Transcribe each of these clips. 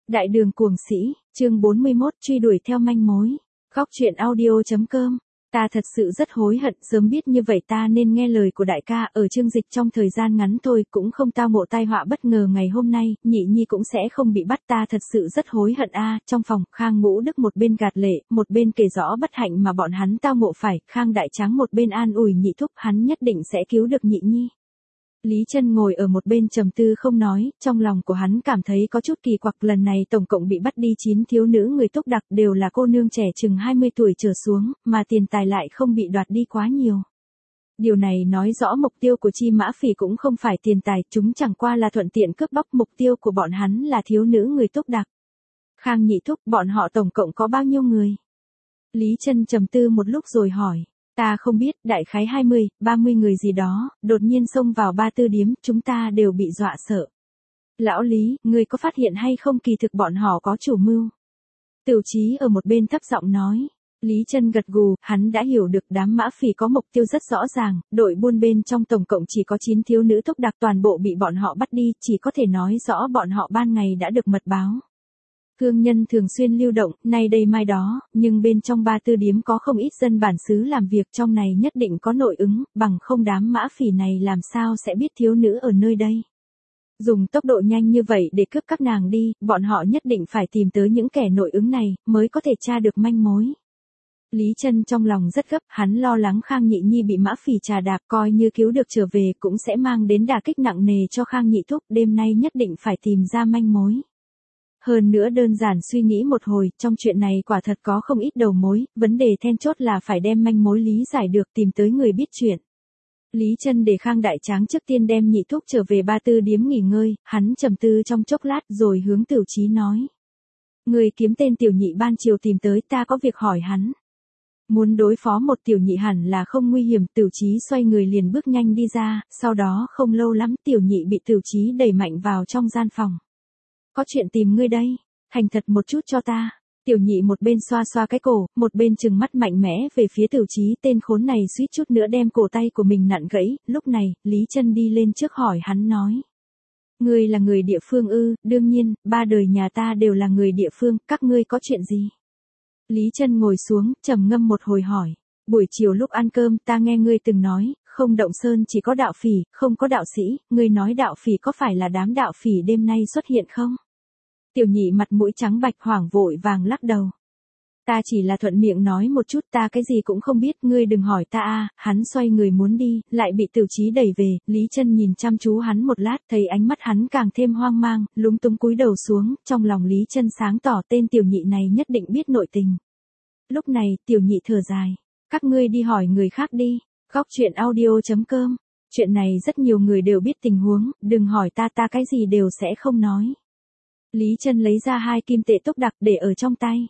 Đại đường cuồng sĩ, chương 41, truy đuổi theo manh mối. Góc truyện audio.com. Ta thật sự rất hối hận, sớm biết như vậy ta nên nghe lời của đại ca, ở chương dịch trong thời gian ngắn thôi cũng không tao ngộ tai họa bất ngờ ngày hôm nay, Nhị Nhi cũng sẽ không bị bắt, ta thật sự rất hối hận a. Trong phòng, Khang Ngũ Đức một bên gạt lệ, một bên kể rõ bất hạnh mà bọn hắn tao ngộ phải, Khang Đại Tráng một bên an ủi Nhị Thúc, hắn nhất định sẽ cứu được Nhị Nhi. Lý Chân ngồi ở một bên trầm tư không nói, trong lòng của hắn cảm thấy có chút kỳ quặc, lần này tổng cộng bị bắt đi 9 thiếu nữ người Túc Đặc, đều là cô nương trẻ chừng 20 tuổi trở xuống, mà tiền tài lại không bị đoạt đi quá nhiều. Điều này nói rõ mục tiêu của Chi Mã Phỉ cũng không phải tiền tài, chúng chẳng qua là thuận tiện cướp bóc, mục tiêu của bọn hắn là thiếu nữ người Túc Đặc. Khang Nhị Thúc, bọn họ tổng cộng có bao nhiêu người? Lý Chân trầm tư một lúc rồi hỏi. Ta không biết, đại khái 20, 30 người gì đó, đột nhiên xông vào Ba Tư điếm, chúng ta đều bị dọa sợ. Lão Lý, ngươi có phát hiện hay không, kỳ thực bọn họ có chủ mưu? Tửu Chí ở một bên thấp giọng nói. Lý Chân gật gù, hắn đã hiểu được đám Mã Phỉ có mục tiêu rất rõ ràng, đội buôn bên trong tổng cộng chỉ có 9 thiếu nữ Túc Đặc, toàn bộ bị bọn họ bắt đi, chỉ có thể nói rõ bọn họ ban ngày đã được mật báo. Thương nhân thường xuyên lưu động, nay đây mai đó, nhưng bên trong Ba Tư điếm có không ít dân bản xứ làm việc, trong này nhất định có nội ứng, bằng không đám Mã Phỉ này làm sao sẽ biết thiếu nữ ở nơi đây. Dùng tốc độ nhanh như vậy để cướp các nàng đi, bọn họ nhất định phải tìm tới những kẻ nội ứng này, mới có thể tra được manh mối. Lý Chân trong lòng rất gấp, hắn lo lắng Khang Nhị Nhi bị Mã Phỉ trà đạp, coi như cứu được trở về cũng sẽ mang đến đả kích nặng nề cho Khang Nhị Thúc, đêm nay nhất định phải tìm ra manh mối. Hơn nữa đơn giản suy nghĩ một hồi, trong chuyện này quả thật có không ít đầu mối, vấn đề then chốt là phải đem manh mối lý giải được, tìm tới người biết chuyện. Lý Chân để Khang Đại Tráng trước tiên đem Nhị Thúc trở về Ba Tư điếm nghỉ ngơi, hắn trầm tư trong chốc lát rồi hướng Tửu Chí nói. Người kiếm tên Tiểu Nhị ban chiều tìm tới, ta có việc hỏi hắn. Muốn đối phó một Tiểu Nhị hẳn là không nguy hiểm, Tửu Chí xoay người liền bước nhanh đi ra, sau đó không lâu lắm Tiểu Nhị bị Tửu Chí đẩy mạnh vào trong gian phòng. Có chuyện tìm ngươi đây, thành thật một chút cho ta. Tiểu Nhị một bên xoa xoa cái cổ, một bên trừng mắt mạnh mẽ về phía Tửu Chí, tên khốn này suýt chút nữa đem cổ tay của mình nặn gãy. Lúc này, Lý Chân đi lên trước hỏi hắn nói. Ngươi là người địa phương ư? Đương nhiên, ba đời nhà ta đều là người địa phương, các ngươi có chuyện gì? Lý Chân ngồi xuống, trầm ngâm một hồi hỏi. Buổi chiều lúc ăn cơm ta nghe ngươi từng nói, không động sơn chỉ có đạo phỉ, không có đạo sĩ, ngươi nói đạo phỉ có phải là đám đạo phỉ đêm nay xuất hiện không? Tiểu Nhị mặt mũi trắng bạch hoảng vội vàng lắc đầu. Ta chỉ là thuận miệng nói một chút, ta cái gì cũng không biết, ngươi đừng hỏi ta a. Hắn xoay người muốn đi, lại bị Tửu Chí đẩy về, Lý Chân nhìn chăm chú hắn một lát, thấy ánh mắt hắn càng thêm hoang mang, lúng túng cúi đầu xuống, trong lòng Lý Chân sáng tỏ tên Tiểu Nhị này nhất định biết nội tình. Lúc này, Tiểu Nhị thở dài, các ngươi đi hỏi người khác đi. Góc truyện audio.com. Chuyện này rất nhiều người đều biết tình huống, đừng hỏi ta cái gì đều sẽ không nói. Lý Chân lấy ra 2 kim tệ Túc Đặc để ở trong tay.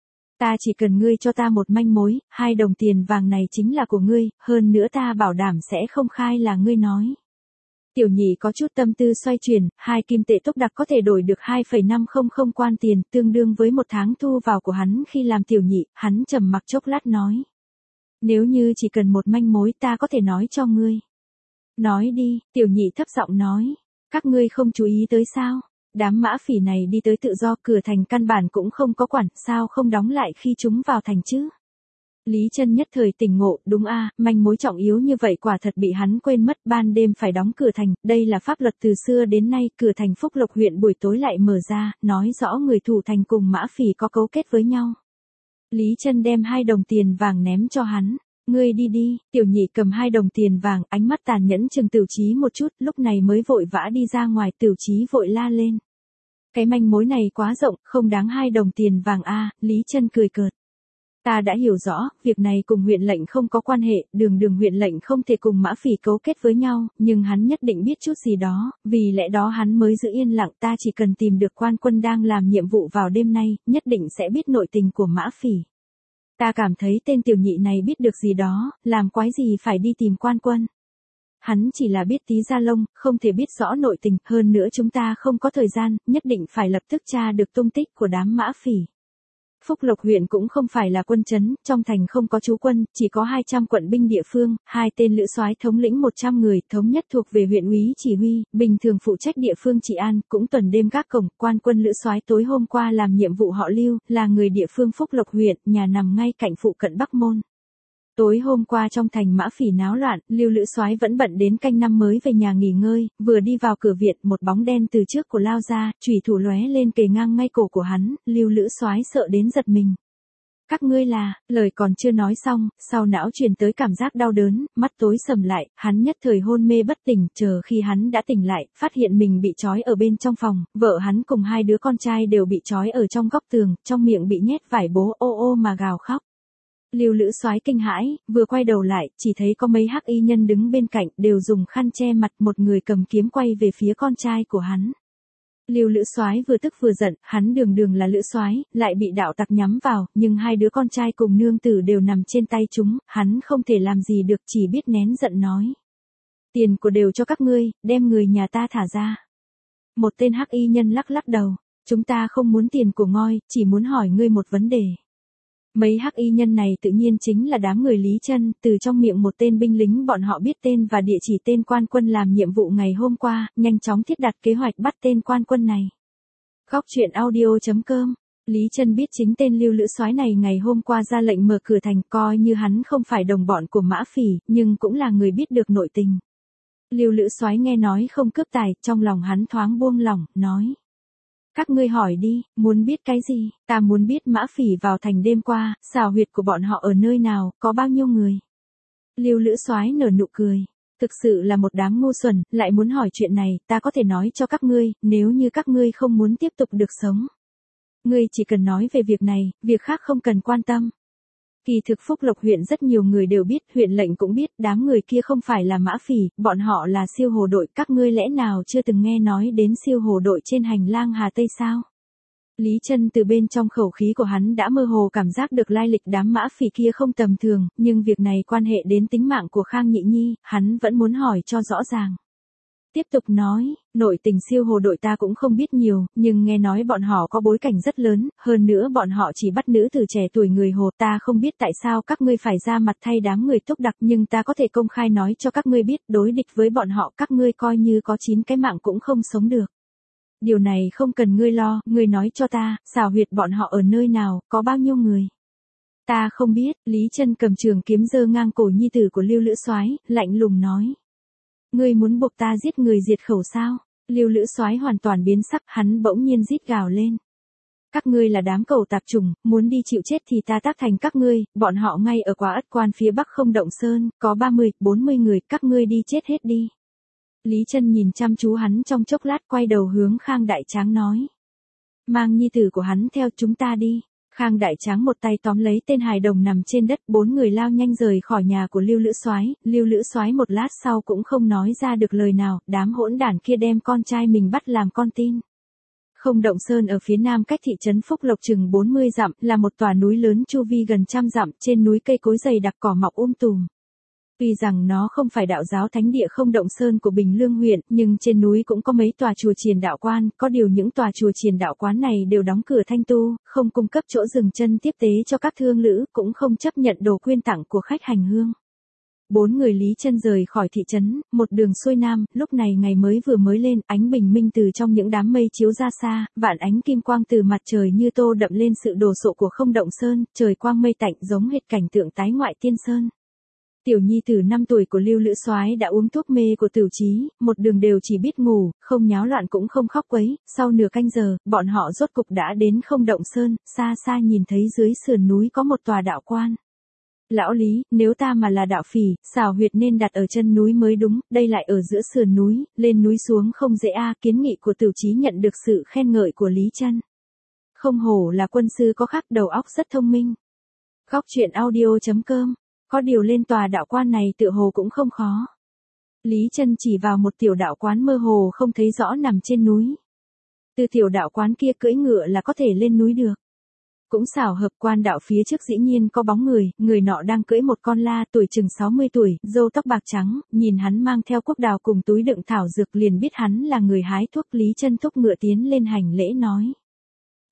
Ta chỉ cần ngươi cho ta một manh mối, 2 đồng tiền vàng này chính là của ngươi, hơn nữa ta bảo đảm sẽ không khai là ngươi nói. Tiểu Nhị có chút tâm tư xoay chuyển, 2 kim tệ Túc Đặc có thể đổi được 2,500 quan tiền, tương đương với 1 tháng thu vào của hắn khi làm Tiểu Nhị, hắn trầm mặc chốc lát nói. Nếu như chỉ cần một manh mối ta có thể nói cho ngươi. Nói đi, Tiểu Nhị thấp giọng nói. Các ngươi không chú ý tới sao? Đám Mã Phỉ này đi tới tự do, cửa thành căn bản cũng không có quản, sao không đóng lại khi chúng vào thành chứ? Lý Chân nhất thời tỉnh ngộ, đúng a, manh mối trọng yếu như vậy quả thật bị hắn quên mất, ban đêm phải đóng cửa thành, đây là pháp luật từ xưa đến nay, cửa thành Phúc Lộc huyện buổi tối lại mở ra, nói rõ người thủ thành cùng Mã Phỉ có cấu kết với nhau. Lý Chân đem 2 đồng tiền vàng ném cho hắn. Ngươi đi đi. Tiểu Nhị cầm 2 đồng tiền vàng, ánh mắt tàn nhẫn chừng Tửu Chí một chút, lúc này mới vội vã đi ra ngoài. Tửu Chí vội la lên. Cái manh mối này quá rộng, không đáng 2 đồng tiền vàng a. Lý Chân cười cợt. Ta đã hiểu rõ, việc này cùng huyện lệnh không có quan hệ, đường huyện lệnh không thể cùng Mã Phỉ cấu kết với nhau, nhưng hắn nhất định biết chút gì đó, vì lẽ đó hắn mới giữ yên lặng, ta chỉ cần tìm được quan quân đang làm nhiệm vụ vào đêm nay, nhất định sẽ biết nội tình của Mã Phỉ. Ta cảm thấy tên Tiểu Nhị này biết được gì đó, làm quái gì phải đi tìm quan quân. Hắn chỉ là biết tí da lông, không thể biết rõ nội tình, hơn nữa chúng ta không có thời gian, nhất định phải lập tức tra được tung tích của đám Mã Phỉ. Phúc Lộc huyện cũng không phải là quân trấn, trong thành không có trú quân, chỉ có 200 quận binh địa phương, 2 tên lữ soái thống lĩnh 100 người, thống nhất thuộc về huyện úy chỉ huy, bình thường phụ trách địa phương trị an, cũng tuần đêm gác cổng. Quan quân lữ soái tối hôm qua làm nhiệm vụ họ Lưu, là người địa phương Phúc Lộc huyện, nhà nằm ngay cạnh phụ cận Bắc Môn. Tối hôm qua trong thành Mã Phỉ náo loạn, Lưu lữ soái vẫn bận đến canh năm mới về nhà nghỉ ngơi, vừa đi vào cửa viện, một bóng đen từ trước của lao ra, chủy thủ lóe lên kề ngang ngay cổ của hắn, Lưu lữ soái sợ đến giật mình. Các ngươi là, lời còn chưa nói xong, sau não truyền tới cảm giác đau đớn, mắt tối sầm lại, hắn nhất thời hôn mê bất tỉnh, chờ khi hắn đã tỉnh lại, phát hiện mình bị trói ở bên trong phòng, vợ hắn cùng 2 đứa con trai đều bị trói ở trong góc tường, trong miệng bị nhét vải bố, ô ô mà gào khóc. Lưu lữ soái kinh hãi, vừa quay đầu lại, chỉ thấy có mấy hắc y nhân đứng bên cạnh, đều dùng khăn che mặt, một người cầm kiếm quay về phía con trai của hắn. Lưu lữ soái vừa tức vừa giận, hắn đường là lữ soái, lại bị đạo tặc nhắm vào, nhưng 2 đứa con trai cùng nương tử đều nằm trên tay chúng, hắn không thể làm gì được, chỉ biết nén giận nói. Tiền của đều cho các ngươi, đem người nhà ta thả ra. Một tên hắc y nhân lắc lắc đầu, chúng ta không muốn tiền của ngoi, chỉ muốn hỏi ngươi một vấn đề. Mấy hắc y nhân này tự nhiên chính là đám người Lý Chân, từ trong miệng một tên binh lính bọn họ biết tên và địa chỉ tên quan quân làm nhiệm vụ ngày hôm qua, nhanh chóng thiết đặt kế hoạch bắt tên quan quân này. Góc truyện audio.com. Lý Chân biết chính tên Lưu lữ soái này ngày hôm qua ra lệnh mở cửa thành, coi như hắn không phải đồng bọn của Mã Phỉ, nhưng cũng là người biết được nội tình. Lưu lữ soái nghe nói không cướp tài, trong lòng hắn thoáng buông lỏng, nói. Các ngươi hỏi đi, muốn biết cái gì? Ta muốn biết Mã Phỉ vào thành đêm qua, xào huyệt của bọn họ ở nơi nào, có bao nhiêu người? Lưu lữ soái nở nụ cười. Thực sự là một đám ngu xuẩn, lại muốn hỏi chuyện này, ta có thể nói cho các ngươi, nếu như các ngươi không muốn tiếp tục được sống. Ngươi chỉ cần nói về việc này, việc khác không cần quan tâm. Kỳ thực Phúc Lộc huyện rất nhiều người đều biết, huyện lệnh cũng biết, đám người kia không phải là Mã Phỉ, bọn họ là siêu hồ đội, các ngươi lẽ nào chưa từng nghe nói đến siêu hồ đội trên hành lang Hà Tây sao? Lý Chân từ bên trong khẩu khí của hắn đã mơ hồ cảm giác được lai lịch đám Mã Phỉ kia không tầm thường, nhưng việc này quan hệ đến tính mạng của Khang Nhị Nhi, hắn vẫn muốn hỏi cho rõ ràng. Tiếp tục nói, nội tình siêu hồ đội ta cũng không biết nhiều, nhưng nghe nói bọn họ có bối cảnh rất lớn, hơn nữa bọn họ chỉ bắt nữ từ trẻ tuổi người hồ, ta không biết tại sao các ngươi phải ra mặt thay đám người túc đặc, nhưng ta có thể công khai nói cho các ngươi biết, đối địch với bọn họ các ngươi coi như có 9 cái mạng cũng không sống được. Điều này không cần ngươi lo, ngươi nói cho ta, xào huyệt bọn họ ở nơi nào, có bao nhiêu người. Ta không biết, Lý Chân cầm trường kiếm giơ ngang cổ nhi tử của Lưu lữ soái, lạnh lùng nói. Ngươi muốn buộc ta giết người diệt khẩu sao? Lưu lữ soái hoàn toàn biến sắc, hắn bỗng nhiên rít gào lên. Các ngươi là đám cẩu tạp chủng, muốn đi chịu chết thì ta tác thành các ngươi, bọn họ ngay ở Quá Ất Quan phía bắc Không Động Sơn, có 30, 40 người, các ngươi đi chết hết đi. Lý Chân nhìn chăm chú hắn trong chốc lát, quay đầu hướng Khang Đại Tráng nói. Mang nhi tử của hắn theo chúng ta đi. Khang Đại Tráng một tay tóm lấy tên hài đồng nằm trên đất, 4 người lao nhanh rời khỏi nhà của Lưu lữ soái. Lưu lữ soái một lát sau cũng không nói ra được lời nào, đám hỗn đản kia đem con trai mình bắt làm con tin. Không Động Sơn ở phía nam cách thị trấn Phúc Lộc chừng 40 dặm, là một tòa núi lớn chu vi gần 100 dặm, trên núi cây cối dày đặc cỏ mọc tùm. Tuy rằng nó không phải đạo giáo thánh địa Không Động Sơn của Bình Lương huyện, nhưng trên núi cũng có mấy tòa chùa chiền đạo quan, có điều những tòa chùa chiền đạo quán này đều đóng cửa thanh tu, không cung cấp chỗ dừng chân tiếp tế cho các thương lữ, cũng không chấp nhận đồ quyên tặng của khách hành hương. 4 người Lý Chân rời khỏi thị trấn, một đường xuôi nam, lúc này ngày vừa mới lên, ánh bình minh từ trong những đám mây chiếu ra xa, vạn ánh kim quang từ mặt trời như tô đậm lên sự đồ sộ của Không Động Sơn, trời quang mây tạnh giống hệt cảnh tượng tái ngoại tiên sơn. Tiểu nhi tử 5 tuổi của Lưu lữ soái đã uống thuốc mê của Tửu Chí, một đường đều chỉ biết ngủ, không nháo loạn cũng không khóc quấy, sau nửa canh giờ, bọn họ rốt cục đã đến Không Động Sơn, xa xa nhìn thấy dưới sườn núi có một tòa đạo quan. Lão Lý, nếu ta mà là đạo phỉ, xào huyệt nên đặt ở chân núi mới đúng, đây lại ở giữa sườn núi, lên núi xuống không dễ a. Kiến nghị của Tửu Chí nhận được sự khen ngợi của Lý Chân. Không hổ là quân sư có khác, đầu óc rất thông minh. Góc truyện audio.com. Có điều lên tòa đạo quan này tựa hồ cũng không khó. Lý Chân chỉ vào một tiểu đạo quán mơ hồ không thấy rõ nằm trên núi. Từ tiểu đạo quán kia cưỡi ngựa là có thể lên núi được. Cũng xảo hợp, quan đạo phía trước dĩ nhiên có bóng người, người nọ đang cưỡi một con la tuổi chừng 60 tuổi, râu tóc bạc trắng, nhìn hắn mang theo cuốc đào cùng túi đựng thảo dược liền biết hắn là người hái thuốc. Lý Chân thúc ngựa tiến lên hành lễ nói.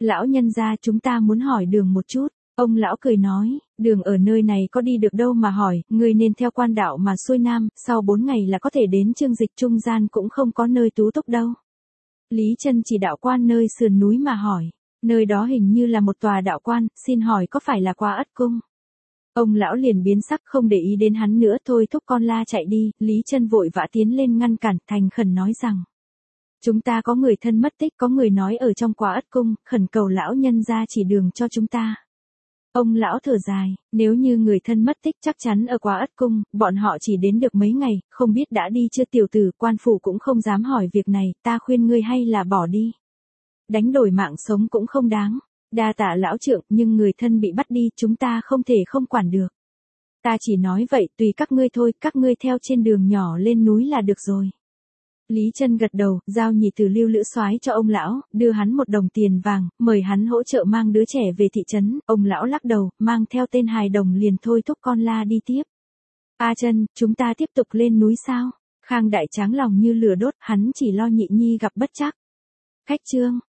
Lão nhân gia chúng ta muốn hỏi đường một chút. Ông lão cười nói, đường ở nơi này có đi được đâu mà hỏi, ngươi nên theo quan đạo mà xuôi nam, sau 4 ngày là có thể đến Chương Dịch, trung gian cũng không có nơi tú túc đâu. Lý Chân chỉ đạo quan nơi sườn núi mà hỏi, nơi đó hình như là một tòa đạo quan, xin hỏi có phải là Quá Ất Cung? Ông lão liền biến sắc không để ý đến hắn nữa, thôi thúc con la chạy đi. Lý Chân vội vã tiến lên ngăn cản, thành khẩn nói rằng, chúng ta có người thân mất tích, có người nói ở trong Quá Ất Cung, khẩn cầu lão nhân gia chỉ đường cho chúng ta. Ông lão thở dài, nếu như người thân mất tích chắc chắn ở Quá Ất Cung, bọn họ chỉ đến được mấy ngày, không biết đã đi chưa. Tiểu tử, quan phủ cũng không dám hỏi việc này, ta khuyên ngươi hay là bỏ đi. Đánh đổi mạng sống cũng không đáng. Đa tạ lão trượng, nhưng người thân bị bắt đi, chúng ta không thể không quản được. Ta chỉ nói vậy, tùy các ngươi thôi, các ngươi theo trên đường nhỏ lên núi là được rồi. Lý Chân gật đầu, giao nhị từ Lưu Lữ Soái cho ông lão, đưa hắn 1 đồng tiền vàng, mời hắn hỗ trợ mang đứa trẻ về thị trấn. Ông lão lắc đầu, mang theo tên hài đồng liền thôi thúc con la đi tiếp. A Chân, chúng ta tiếp tục lên núi sao? Khang Đại Tráng lòng như lửa đốt, hắn chỉ lo nhị nhi gặp bất trắc. Khách trương,